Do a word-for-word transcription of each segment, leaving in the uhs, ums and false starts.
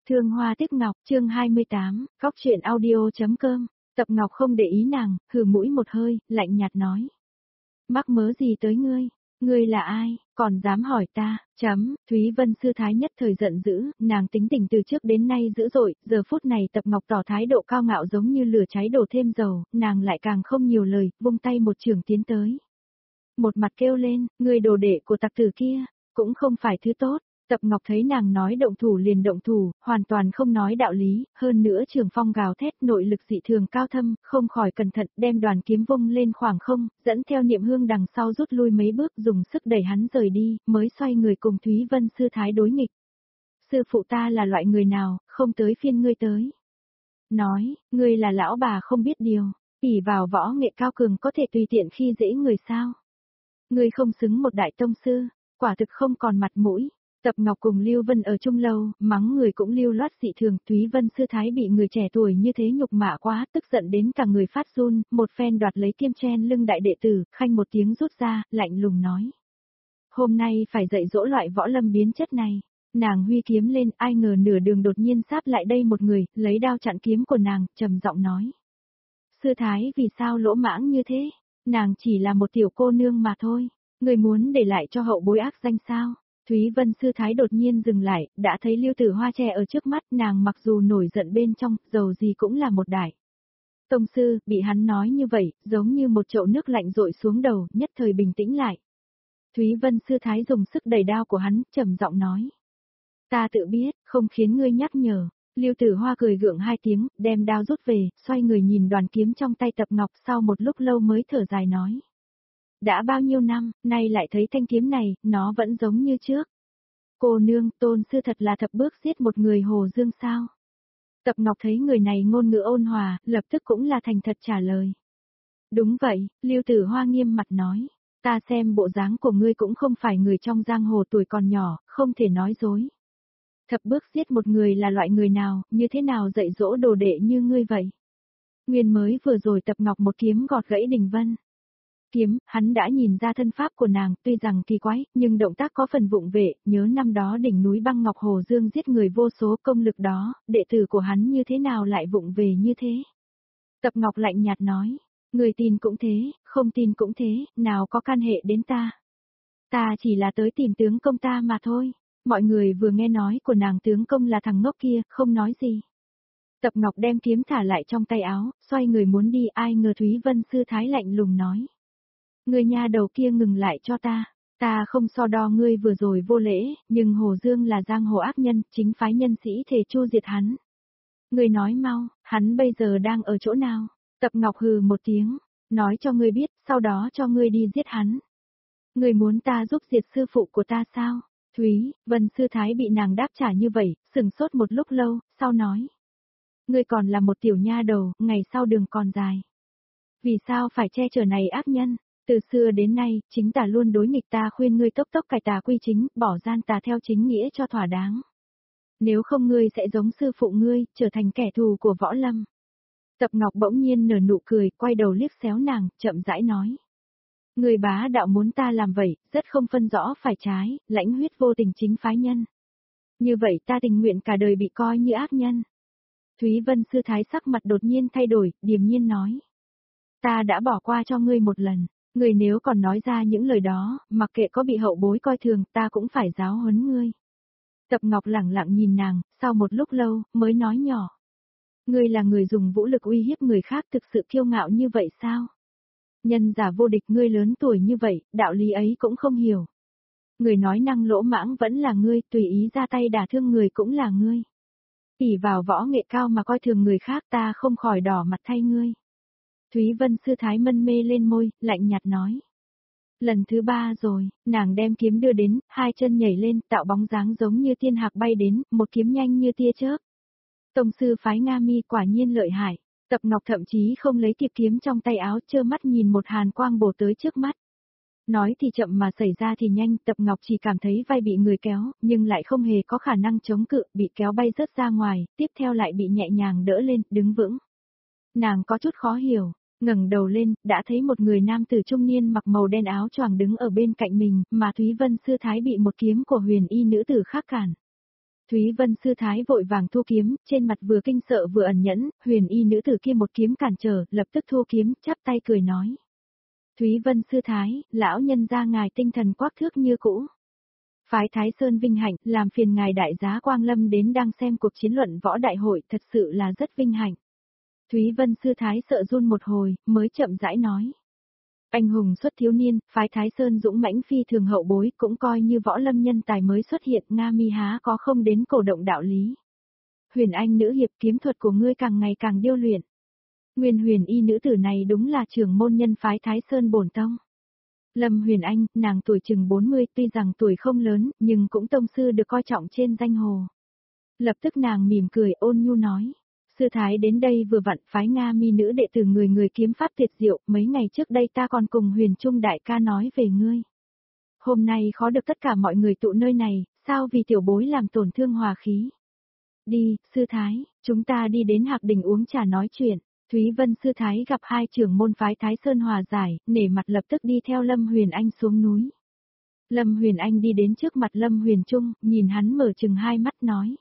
Thương hoa tiếc ngọc, chương hai mươi tám, góc truyện audio.com. Tập Ngọc không để ý nàng, hừ mũi một hơi, lạnh nhạt nói. Mắc mớ gì tới ngươi? Ngươi là ai, còn dám hỏi ta, chấm, Thúy Vân sư thái nhất thời giận dữ, nàng tính tình từ trước đến nay dữ dội, giờ phút này Tập Ngọc tỏ thái độ cao ngạo giống như lửa cháy đổ thêm dầu, nàng lại càng không nhiều lời, vung tay một trường tiến tới. Một mặt kêu lên, ngươi đồ đệ của tặc tử kia, cũng không phải thứ tốt. Tập Ngọc thấy nàng nói động thủ liền động thủ, hoàn toàn không nói đạo lý, hơn nữa trường phong gào thét nội lực dị thường cao thâm, không khỏi cẩn thận đem đoàn kiếm vung lên khoảng không, dẫn theo Niệm Hương đằng sau rút lui mấy bước dùng sức đẩy hắn rời đi, mới xoay người cùng Thúy Vân sư thái đối nghịch. Sư phụ ta là loại người nào, không tới phiên ngươi tới. Nói, ngươi là lão bà không biết điều, ỷ vào võ nghệ cao cường có thể tùy tiện khi dễ người sao. Ngươi không xứng một đại tông sư, quả thực không còn mặt mũi. Tập Ngọc cùng Lưu Vân ở chung lâu, mắng người cũng lưu loát dị thường, Thúy Vân sư thái bị người trẻ tuổi như thế nhục mạ quá, tức giận đến cả người phát run, một phen đoạt lấy kiêm chen lưng đại đệ tử, khanh một tiếng rút ra, lạnh lùng nói. Hôm nay phải dạy dỗ loại võ lâm biến chất này. Nàng huy kiếm lên, ai ngờ nửa đường đột nhiên sáp lại đây một người, lấy đao chặn kiếm của nàng, trầm giọng nói. Sư thái vì sao lỗ mãng như thế? Nàng chỉ là một tiểu cô nương mà thôi, người muốn để lại cho hậu bối ác danh sao? Thúy Vân sư thái đột nhiên dừng lại, đã thấy Lưu Tử Hoa che ở trước mắt, nàng mặc dù nổi giận bên trong, dầu gì cũng là một đại. Tông sư, bị hắn nói như vậy, giống như một chậu nước lạnh rội xuống đầu, nhất thời bình tĩnh lại. Thúy Vân sư thái dùng sức đẩy đao của hắn, trầm giọng nói. Ta tự biết, không khiến ngươi nhắc nhở. Lưu Tử Hoa cười gượng hai tiếng, đem đao rút về, xoay người nhìn đoàn kiếm trong tay Tập Ngọc, sau một lúc lâu mới thở dài nói. Đã bao nhiêu năm, nay lại thấy thanh kiếm này, nó vẫn giống như trước. Cô nương, tôn sư thật là thập bước giết một người Hồ Dương sao? Tập Ngọc thấy người này ngôn ngữ ôn hòa, lập tức cũng là thành thật trả lời. Đúng vậy, Lưu Tử Hoa nghiêm mặt nói. Ta xem bộ dáng của ngươi cũng không phải người trong giang hồ tuổi còn nhỏ, không thể nói dối. Thập bước giết một người là loại người nào, như thế nào dạy dỗ đồ đệ như ngươi vậy? Nguyên mới vừa rồi Tập Ngọc một kiếm gọt gãy Đình Vân. Kiếm, hắn đã nhìn ra thân pháp của nàng, tuy rằng kỳ quái, nhưng động tác có phần vụng về, nhớ năm đó đỉnh núi băng ngọc Hồ Dương giết người vô số công lực đó, đệ tử của hắn như thế nào lại vụng về như thế? Tập Ngọc lạnh nhạt nói, người tin cũng thế, không tin cũng thế, nào có can hệ đến ta. Ta chỉ là tới tìm tướng công ta mà thôi. Mọi người vừa nghe nói của nàng tướng công là thằng ngốc kia, không nói gì. Tập Ngọc đem kiếm thả lại trong tay áo, xoay người muốn đi, ai ngờ Thúy Vân sư thái lạnh lùng nói. Người nhà đầu kia ngừng lại cho ta, ta không so đo ngươi vừa rồi vô lễ, nhưng Hồ Dương là giang hồ ác nhân, chính phái nhân sĩ thể chu diệt hắn. Ngươi nói mau, hắn bây giờ đang ở chỗ nào? Tập Ngọc hừ một tiếng, nói cho ngươi biết, sau đó cho ngươi đi giết hắn. Ngươi muốn ta giúp diệt sư phụ của ta sao? Thúy Vân sư thái bị nàng đáp trả như vậy, sừng sốt một lúc lâu, sau nói. Ngươi còn là một tiểu nha đầu, ngày sau đường còn dài. Vì sao phải che chở này ác nhân? Từ xưa đến nay, chính tà luôn đối nghịch, ta khuyên ngươi tốc tốc cải tà quy chính, bỏ gian tà theo chính nghĩa cho thỏa đáng. Nếu không ngươi sẽ giống sư phụ ngươi, trở thành kẻ thù của võ lâm. Tập Ngọc bỗng nhiên nở nụ cười, quay đầu liếc xéo nàng, chậm rãi nói. Người bá đạo muốn ta làm vậy, rất không phân rõ phải trái, lãnh huyết vô tình chính phái nhân. Như vậy ta tình nguyện cả đời bị coi như ác nhân. Thúy Vân sư thái sắc mặt đột nhiên thay đổi, điềm nhiên nói. Ta đã bỏ qua cho ngươi một lần. Người nếu còn nói ra những lời đó, mặc kệ có bị hậu bối coi thường, ta cũng phải giáo huấn ngươi. Tập Ngọc lẳng lặng nhìn nàng, sau một lúc lâu, mới nói nhỏ. Ngươi là người dùng vũ lực uy hiếp người khác, thực sự kiêu ngạo như vậy sao? Nhân giả vô địch, ngươi lớn tuổi như vậy, đạo lý ấy cũng không hiểu. Người nói năng lỗ mãng vẫn là ngươi, tùy ý ra tay đả thương người cũng là ngươi. ỷ vào võ nghệ cao mà coi thường người khác, ta không khỏi đỏ mặt thay ngươi. Thúy Vân sư thái mân mê lên môi, lạnh nhạt nói. Lần thứ ba rồi, nàng đem kiếm đưa đến, hai chân nhảy lên, tạo bóng dáng giống như thiên hạc bay đến, một kiếm nhanh như tia chớp. Tông sư phái Nga Mi quả nhiên lợi hại. Tập Ngọc thậm chí không lấy kịp kiếm trong tay áo, trơ mắt nhìn một hàn quang bổ tới trước mắt. Nói thì chậm mà xảy ra thì nhanh, Tập Ngọc chỉ cảm thấy vai bị người kéo, nhưng lại không hề có khả năng chống cự, bị kéo bay rớt ra ngoài, tiếp theo lại bị nhẹ nhàng đỡ lên, đứng vững. Nàng có chút khó hiểu. Ngẩng đầu lên, đã thấy một người nam tử trung niên mặc màu đen áo choàng đứng ở bên cạnh mình, mà Thúy Vân sư thái bị một kiếm của huyền y nữ tử khác cản. Thúy Vân sư thái vội vàng thu kiếm, trên mặt vừa kinh sợ vừa ẩn nhẫn, huyền y nữ tử kia một kiếm cản trở, lập tức thu kiếm, chắp tay cười nói. Thúy Vân sư thái, lão nhân gia ngài tinh thần quắc thước như cũ. Phái Thái Sơn vinh hạnh, làm phiền ngài đại giá Quang Lâm đến đang xem cuộc chiến luận võ đại hội, thật sự là rất vinh hạnh. Thúy Vân sư thái sợ run một hồi, mới chậm rãi nói. Anh hùng xuất thiếu niên, phái Thái Sơn dũng mãnh phi thường hậu bối, cũng coi như võ lâm nhân tài mới xuất hiện, Nga mi há có không đến cổ động đạo lý. Huyền Anh nữ hiệp, kiếm thuật của ngươi càng ngày càng điêu luyện. Nguyên huyền y nữ tử này đúng là trưởng môn nhân phái Thái Sơn bổn tông. Lâm Huyền Anh, nàng tuổi chừng bốn mươi, tuy rằng tuổi không lớn, nhưng cũng tông sư được coi trọng trên danh hồ. Lập tức nàng mỉm cười ôn nhu nói. Sư thái đến đây vừa vặn, phái Nga mi nữ đệ tử người người kiếm pháp tuyệt diệu, mấy ngày trước đây ta còn cùng Huyền Trung đại ca nói về ngươi. Hôm nay khó được tất cả mọi người tụ nơi này, sao vì tiểu bối làm tổn thương hòa khí. Đi, sư thái, chúng ta đi đến Hạc Đình uống trà nói chuyện. Thúy Vân sư thái gặp hai trưởng môn phái Thái Sơn hòa giải, nể mặt lập tức đi theo Lâm Huyền Anh xuống núi. Lâm Huyền Anh đi đến trước mặt Lâm Huyền Trung, nhìn hắn mở chừng hai mắt nói.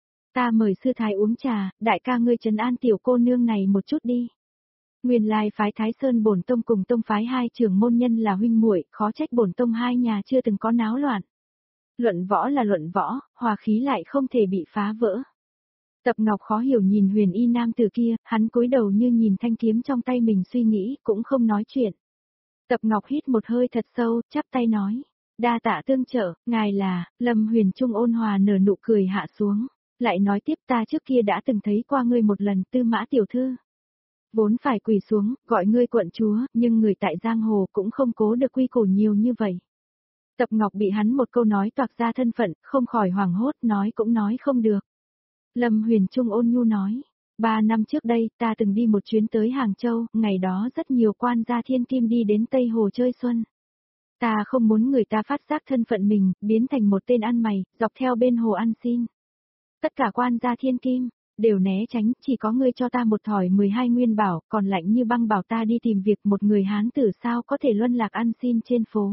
Ta mời sư thái uống trà, đại ca ngươi trấn an tiểu cô nương này một chút đi. Nguyên lai phái Thái Sơn bổn tông cùng tông phái hai trưởng môn nhân là huynh muội, khó trách bổn tông hai nhà chưa từng có náo loạn. Luận võ là luận võ, hòa khí lại không thể bị phá vỡ. Tập Ngọc khó hiểu nhìn huyền y nam tử kia, hắn cúi đầu như nhìn thanh kiếm trong tay mình suy nghĩ, cũng không nói chuyện. Tập Ngọc hít một hơi thật sâu, chắp tay nói. Đa tạ tương trợ, ngài là, Lâm Huyền Trung ôn hòa nở nụ cười hạ xuống. Lại nói tiếp ta trước kia đã từng thấy qua ngươi một lần, Tư Mã tiểu thư. Vốn phải quỳ xuống, gọi ngươi quận chúa, nhưng người tại giang hồ cũng không cố được quy củ nhiều như vậy. Tập Ngọc bị hắn một câu nói toạc ra thân phận, không khỏi hoảng hốt, nói cũng nói không được. Lâm Huyền Trung ôn nhu nói, ba năm trước đây ta từng đi một chuyến tới Hàng Châu, ngày đó rất nhiều quan gia thiên kim đi đến Tây Hồ chơi xuân. Ta không muốn người ta phát giác thân phận mình, biến thành một tên ăn mày, dọc theo bên hồ ăn xin. Tất cả quan gia thiên kim, đều né tránh, chỉ có ngươi cho ta một thỏi mười hai nguyên bảo, còn lạnh như băng bảo ta đi tìm việc một người Hán tử sao có thể luân lạc ăn xin trên phố.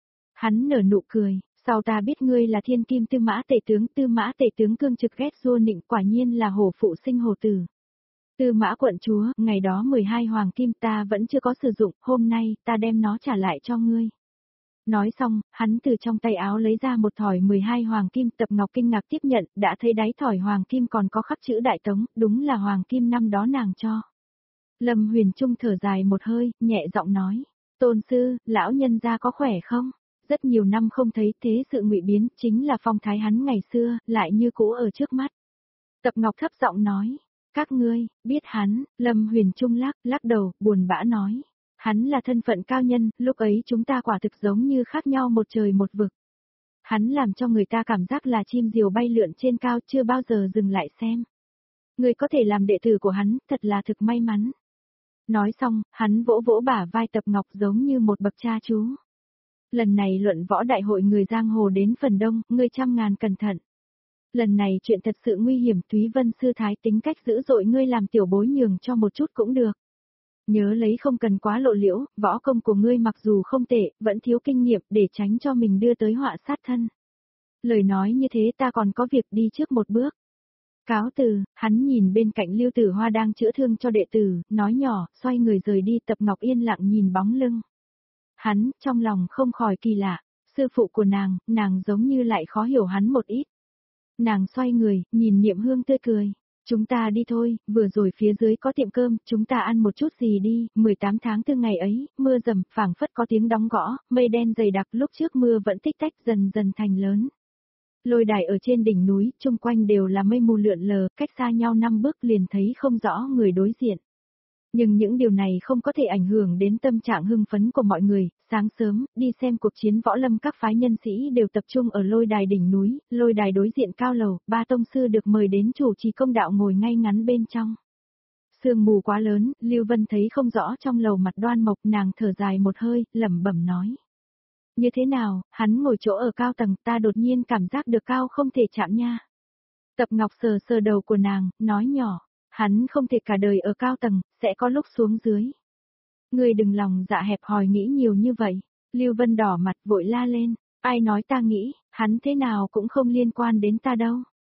Hắn nở nụ cười. Sau ta biết ngươi là thiên kim Tư Mã tể tướng, Tư Mã tể tướng cương trực ghét vua nịnh, quả nhiên là hổ phụ sinh hổ tử. Tư Mã quận chúa, ngày đó mười hai hoàng kim ta vẫn chưa có sử dụng, hôm nay ta đem nó trả lại cho ngươi. Nói xong, hắn từ trong tay áo lấy ra một thỏi mười hai hoàng kim. Tập Ngọc kinh ngạc tiếp nhận, đã thấy đáy thỏi hoàng kim còn có khắc chữ Đại Tống, đúng là hoàng kim năm đó nàng cho. Lâm Huyền Trung thở dài một hơi, nhẹ giọng nói, tôn sư, lão nhân gia có khỏe không? Rất nhiều năm không thấy, thế sự ngụy biến, chính là phong thái hắn ngày xưa, lại như cũ ở trước mắt. Tập Ngọc thấp giọng nói, các ngươi, biết hắn, Lâm Huyền Trung lắc, lắc đầu, buồn bã nói. Hắn là thân phận cao nhân, lúc ấy chúng ta quả thực giống như khác nhau một trời một vực. Hắn làm cho người ta cảm giác là chim diều bay lượn trên cao, chưa bao giờ dừng lại xem. Người có thể làm đệ tử của hắn, thật là thực may mắn. Nói xong, hắn vỗ vỗ bả vai Tập Ngọc giống như một bậc cha chú. Lần này luận võ đại hội người giang hồ đến phần đông, ngươi trăm ngàn cẩn thận. Lần này chuyện thật sự nguy hiểm, Thúy Vân sư thái tính cách dữ dội, ngươi làm tiểu bối nhường cho một chút cũng được. Nhớ lấy không cần quá lộ liễu, võ công của ngươi mặc dù không tệ, vẫn thiếu kinh nghiệm để tránh cho mình đưa tới họa sát thân. Lời nói như thế ta còn có việc đi trước một bước. Cáo từ, hắn nhìn bên cạnh Lưu Tử Hoa đang chữa thương cho đệ tử, nói nhỏ, xoay người rời đi. Tập Ngọc yên lặng nhìn bóng lưng. Hắn, trong lòng không khỏi kỳ lạ, sư phụ của nàng, nàng giống như lại khó hiểu hắn một ít. Nàng xoay người, nhìn Niệm Hương tươi cười. Chúng ta đi thôi, vừa rồi phía dưới có tiệm cơm, chúng ta ăn một chút gì đi. mười tám tháng tư ngày ấy, mưa rầm, phảng phất có tiếng đóng gõ, mây đen dày đặc, lúc trước mưa vẫn tích tách dần dần thành lớn. Lôi đài ở trên đỉnh núi, chung quanh đều là mây mù lượn lờ, cách xa nhau năm bước liền thấy không rõ người đối diện. Nhưng những điều này không có thể ảnh hưởng đến tâm trạng hưng phấn của mọi người. Sáng sớm, đi xem cuộc chiến võ lâm, các phái nhân sĩ đều tập trung ở lôi đài đỉnh núi, lôi đài đối diện cao lầu, ba tông sư được mời đến chủ trì công đạo ngồi ngay ngắn bên trong. Sương mù quá lớn, Lưu Vân thấy không rõ trong lầu mặt Đoan Mộc, nàng thở dài một hơi, lẩm bẩm nói. Như thế nào, hắn ngồi chỗ ở cao tầng, ta đột nhiên cảm giác được cao không thể chạm nha. Tập Ngọc sờ sờ đầu của nàng, nói nhỏ. Hắn không thể cả đời ở cao tầng, sẽ có lúc xuống dưới. Ngươi đừng lòng dạ hẹp hòi nghĩ nhiều như vậy. Lưu Vân đỏ mặt vội la lên. Ai nói ta nghĩ, hắn thế nào cũng không liên quan đến ta đâu.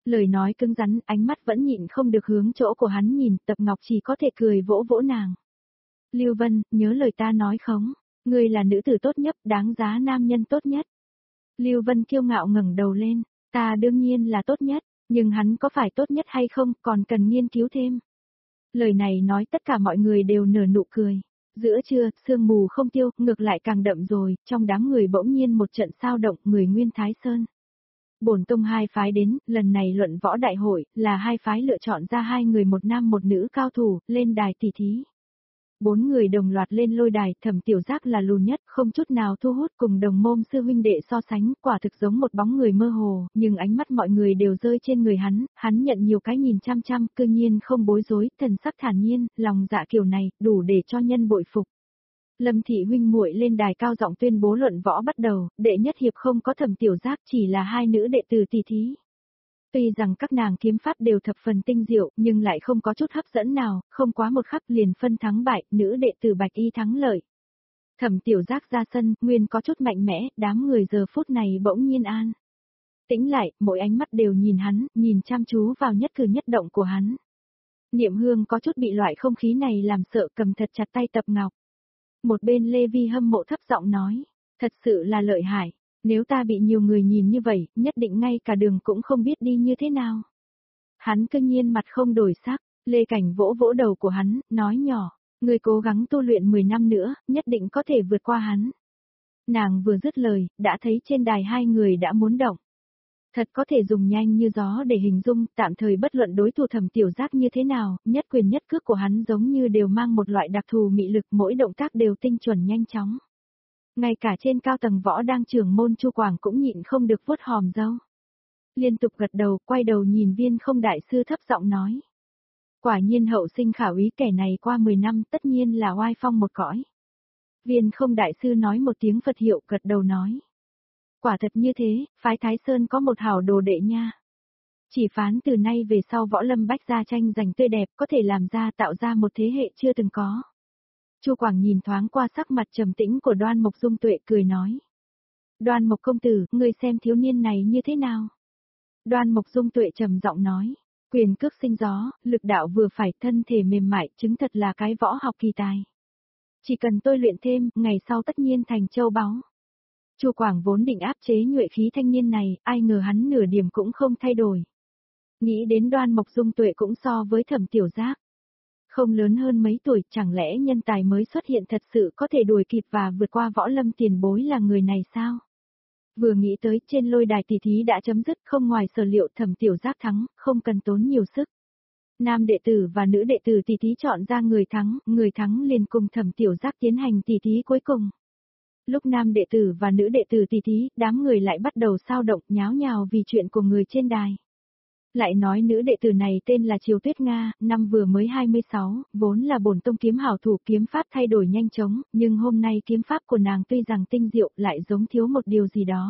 Lời nói cứng rắn, ánh mắt vẫn nhịn không được hướng chỗ của hắn nhìn, Tập Ngọc chỉ có thể cười vỗ vỗ nàng. Lưu Vân, nhớ lời ta nói không? Ngươi là nữ tử tốt nhất, đáng giá nam nhân tốt nhất. Lưu Vân kiêu ngạo ngẩng đầu lên, ta đương nhiên là tốt nhất, nhưng hắn có phải tốt nhất hay không, còn cần nghiên cứu thêm. Lời này nói tất cả mọi người đều nở nụ cười. Giữa trưa, sương mù không tiêu, ngược lại càng đậm rồi, trong đám người bỗng nhiên một trận sao động, người Nguyên Thái Sơn. Bổn tông hai phái đến, lần này luận võ đại hội, là hai phái lựa chọn ra hai người một nam một nữ cao thủ, lên đài tỷ thí. Bốn người đồng loạt lên lôi đài, Thẩm Tiểu Giác là lùn nhất, không chút nào thu hút, cùng đồng môn sư huynh đệ so sánh, quả thực giống một bóng người mơ hồ, nhưng ánh mắt mọi người đều rơi trên người hắn, hắn nhận nhiều cái nhìn chăm chăm, cư nhiên không bối rối, thần sắc thản nhiên, lòng dạ kiểu này, đủ để cho nhân bội phục. Lâm thị huynh muội lên đài cao giọng tuyên bố luận võ bắt đầu, đệ nhất hiệp không có Thẩm Tiểu Giác, chỉ là hai nữ đệ tử tỷ thí. Tuy rằng các nàng kiếm pháp đều thập phần tinh diệu, nhưng lại không có chút hấp dẫn nào, không quá một khắc liền phân thắng bại, nữ đệ tử Bạch Y thắng lợi. Thẩm Tiểu Giác ra sân, nguyên có chút mạnh mẽ, đám người giờ phút này bỗng nhiên an. Tĩnh lại, mỗi ánh mắt đều nhìn hắn, nhìn chăm chú vào nhất cử nhất động của hắn. Niệm Hương có chút bị loại không khí này làm sợ, cầm thật chặt tay Tập Ngọc. Một bên Lê Vi hâm mộ thấp giọng nói, thật sự là lợi hại. Nếu ta bị nhiều người nhìn như vậy, nhất định ngay cả đường cũng không biết đi như thế nào. Hắn cương nhiên mặt không đổi sắc, Lê Cảnh vỗ vỗ đầu của hắn, nói nhỏ, ngươi cố gắng tu luyện mười năm nữa, nhất định có thể vượt qua hắn. Nàng vừa dứt lời, đã thấy trên đài hai người đã muốn động. Thật có thể dùng nhanh như gió để hình dung, tạm thời bất luận đối thủ Thẩm Tiểu Giác như thế nào, nhất quyền nhất cước của hắn giống như đều mang một loại đặc thù mị lực, mỗi động tác đều tinh chuẩn nhanh chóng. Ngay cả trên cao tầng võ đang trưởng môn Chu Quảng cũng nhịn không được vuốt hòm râu. Liên tục gật đầu, quay đầu nhìn Viên Không đại sư thấp giọng nói. Quả nhiên hậu sinh khảo ý, kẻ này qua mười năm tất nhiên là oai phong một cõi. Viên Không đại sư nói một tiếng Phật hiệu, gật đầu nói. Quả thật như thế, phái Thái Sơn có một hảo đồ đệ nha. Chỉ phán từ nay về sau võ lâm bách gia tranh giành tươi đẹp, có thể làm ra tạo ra một thế hệ chưa từng có. Chu Quảng nhìn thoáng qua sắc mặt trầm tĩnh của Đoan Mộc Dung Tuệ, cười nói. Đoan Mộc công tử, ngươi xem thiếu niên này như thế nào? Đoan Mộc Dung Tuệ trầm giọng nói. Quyền cước sinh gió, lực đạo vừa phải, thân thể mềm mại, chứng thật là cái võ học kỳ tài. Chỉ cần tôi luyện thêm, ngày sau tất nhiên thành châu báu. Chu Quảng vốn định áp chế nhuệ khí thanh niên này, ai ngờ hắn nửa điểm cũng không thay đổi. Nghĩ đến Đoan Mộc Dung Tuệ cũng so với Thẩm Tiểu Giác. Không lớn hơn mấy tuổi, chẳng lẽ nhân tài mới xuất hiện thật sự có thể đuổi kịp và vượt qua võ lâm tiền bối là người này sao? Vừa nghĩ tới, trên lôi đài tỷ thí đã chấm dứt, không ngoài sở liệu Thẩm Tiểu Giác thắng, không cần tốn nhiều sức. Nam đệ tử và nữ đệ tử tỷ thí chọn ra người thắng, người thắng liền cùng Thẩm Tiểu Giác tiến hành tỷ thí cuối cùng. Lúc nam đệ tử và nữ đệ tử tỷ thí, đám người lại bắt đầu sao động, nháo nhào vì chuyện của người trên đài. Lại nói nữ đệ tử này tên là Triều Tuyết Nga, năm vừa mới hai mươi sáu, vốn là bổn tông kiếm hảo thủ, kiếm pháp thay đổi nhanh chóng, nhưng hôm nay kiếm pháp của nàng tuy rằng tinh diệu lại giống thiếu một điều gì đó.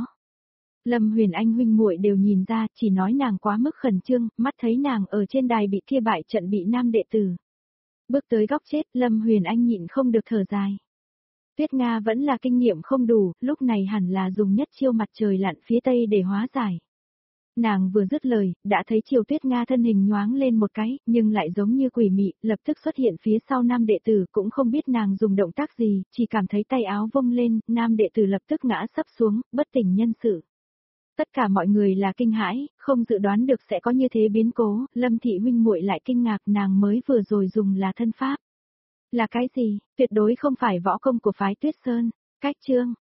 Lâm Huyền Anh huynh muội đều nhìn ra, chỉ nói nàng quá mức khẩn trương, mắt thấy nàng ở trên đài bị kia bại trận bị nam đệ tử. Bước tới góc chết, Lâm Huyền Anh nhịn không được thở dài. Tuyết Nga vẫn là kinh nghiệm không đủ, lúc này hẳn là dùng nhất chiêu mặt trời lặn phía tây để hóa giải. Nàng vừa dứt lời, đã thấy Triều Tuyết Nga thân hình nhoáng lên một cái, nhưng lại giống như quỷ mị, lập tức xuất hiện phía sau nam đệ tử, cũng không biết nàng dùng động tác gì, chỉ cảm thấy tay áo vung lên, nam đệ tử lập tức ngã sấp xuống, bất tỉnh nhân sự. Tất cả mọi người là kinh hãi, không dự đoán được sẽ có như thế biến cố, Lâm thị huynh muội lại kinh ngạc, nàng mới vừa rồi dùng là thân pháp. Là cái gì? Tuyệt đối không phải võ công của phái Tuyết Sơn. Cách chương